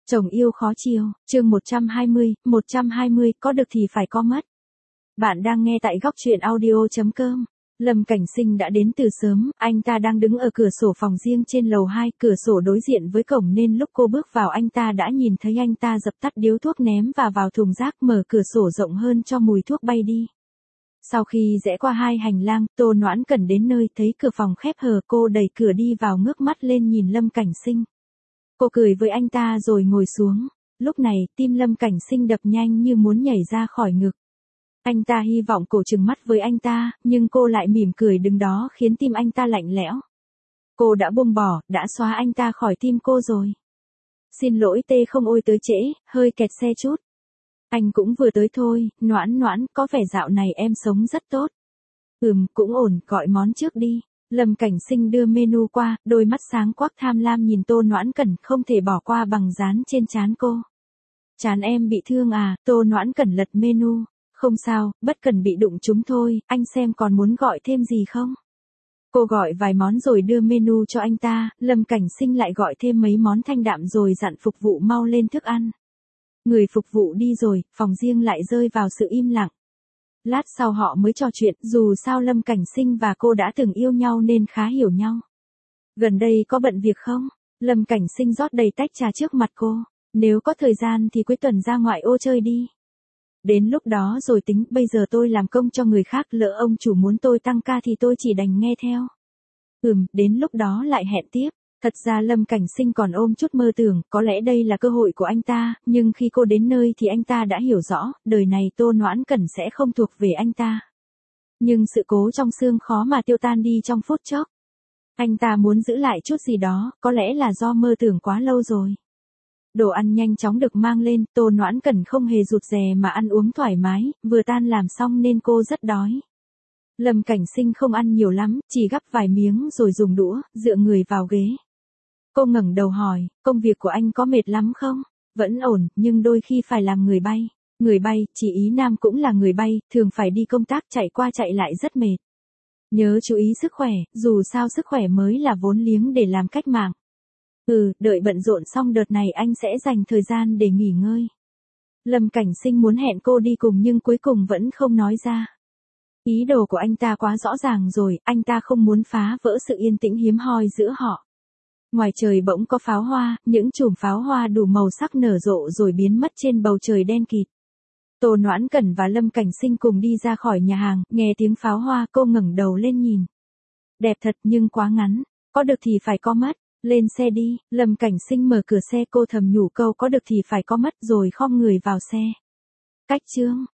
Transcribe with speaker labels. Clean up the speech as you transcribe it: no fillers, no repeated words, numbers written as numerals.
Speaker 1: Chồng yêu khó chiều, chương 120, có được thì phải có mất. Bạn đang nghe tại góc truyện audio.com. Lâm Cảnh Sinh đã đến từ sớm, anh ta đang đứng ở cửa sổ phòng riêng trên lầu 2, cửa sổ đối diện với cổng nên lúc cô bước vào anh ta đã nhìn thấy anh ta dập tắt điếu thuốc ném và vào thùng rác, mở cửa sổ rộng hơn cho mùi thuốc bay đi. Sau khi rẽ qua hai hành lang, Tô Noãn Cẩn đến nơi thấy cửa phòng khép hờ, cô đẩy cửa đi vào ngước mắt lên nhìn Lâm Cảnh Sinh. Cô cười với anh ta rồi ngồi xuống. Lúc này, tim Lâm Cảnh Sinh đập nhanh như muốn nhảy ra khỏi ngực. Anh ta hy vọng cô trừng mắt với anh ta, nhưng cô lại mỉm cười đứng đó khiến tim anh ta lạnh lẽo. Cô đã buông bỏ, đã xóa anh ta khỏi tim cô rồi. Xin lỗi Tê không ôi tới trễ, hơi kẹt xe chút. Anh cũng vừa tới thôi, Noãn, có vẻ dạo này em sống rất tốt. Cũng ổn, gọi món trước đi. Lâm Cảnh Sinh đưa menu qua, đôi mắt sáng quắc tham lam nhìn Tô Noãn Cẩn, không thể bỏ qua bằng dán trên trán cô. Trán em bị thương à? Tô Noãn Cẩn lật menu. Không sao, bất cần bị đụng chúng thôi, anh xem còn muốn gọi thêm gì không? Cô gọi vài món rồi đưa menu cho anh ta, Lâm Cảnh Sinh lại gọi thêm mấy món thanh đạm rồi dặn phục vụ mau lên thức ăn. Người phục vụ đi rồi, phòng riêng lại rơi vào sự im lặng. Lát sau họ mới trò chuyện, dù sao Lâm Cảnh Sinh và cô đã từng yêu nhau nên khá hiểu nhau. Gần đây có bận việc không? Lâm Cảnh Sinh rót đầy tách trà trước mặt cô. Nếu có thời gian thì cuối tuần ra ngoại ô chơi đi. Đến lúc đó rồi tính, bây giờ tôi làm công cho người khác, lỡ ông chủ muốn tôi tăng ca thì tôi chỉ đành nghe theo. Đến lúc đó lại hẹn tiếp. Thật ra Lâm Cảnh Sinh còn ôm chút mơ tưởng, có lẽ đây là cơ hội của anh ta, nhưng khi cô đến nơi thì anh ta đã hiểu rõ, đời này Tô Noãn Cẩn sẽ không thuộc về anh ta. Nhưng sự cố trong xương khó mà tiêu tan đi trong phút chốc. Anh ta muốn giữ lại chút gì đó, có lẽ là do mơ tưởng quá lâu rồi. Đồ ăn nhanh chóng được mang lên, Tô Noãn Cẩn không hề rụt rè mà ăn uống thoải mái, vừa tan làm xong nên cô rất đói. Lâm Cảnh Sinh không ăn nhiều lắm, chỉ gắp vài miếng rồi dùng đũa, dựa người vào ghế. Cô ngẩng đầu hỏi, công việc của anh có mệt lắm không? Vẫn ổn, nhưng đôi khi phải làm người bay. Người bay, chỉ ý Nam cũng là người bay, thường phải đi công tác chạy qua chạy lại rất mệt. Nhớ chú ý sức khỏe, dù sao sức khỏe mới là vốn liếng để làm cách mạng. Đợi bận rộn xong đợt này anh sẽ dành thời gian để nghỉ ngơi. Lâm Cảnh Sinh muốn hẹn cô đi cùng nhưng cuối cùng vẫn không nói ra. Ý đồ của anh ta quá rõ ràng rồi, anh ta không muốn phá vỡ sự yên tĩnh hiếm hoi giữa họ. Ngoài trời bỗng có pháo hoa, những chùm pháo hoa đủ màu sắc nở rộ rồi biến mất trên bầu trời đen kịt. Tô Noãn Cẩn và Lâm Cảnh Sinh cùng đi ra khỏi nhà hàng, nghe tiếng pháo hoa cô ngẩng đầu lên nhìn. Đẹp thật nhưng quá ngắn, có được thì phải có mất, lên xe đi, Lâm Cảnh Sinh mở cửa xe, cô thầm nhủ câu có được thì phải có mất rồi khom người vào xe. Cách chương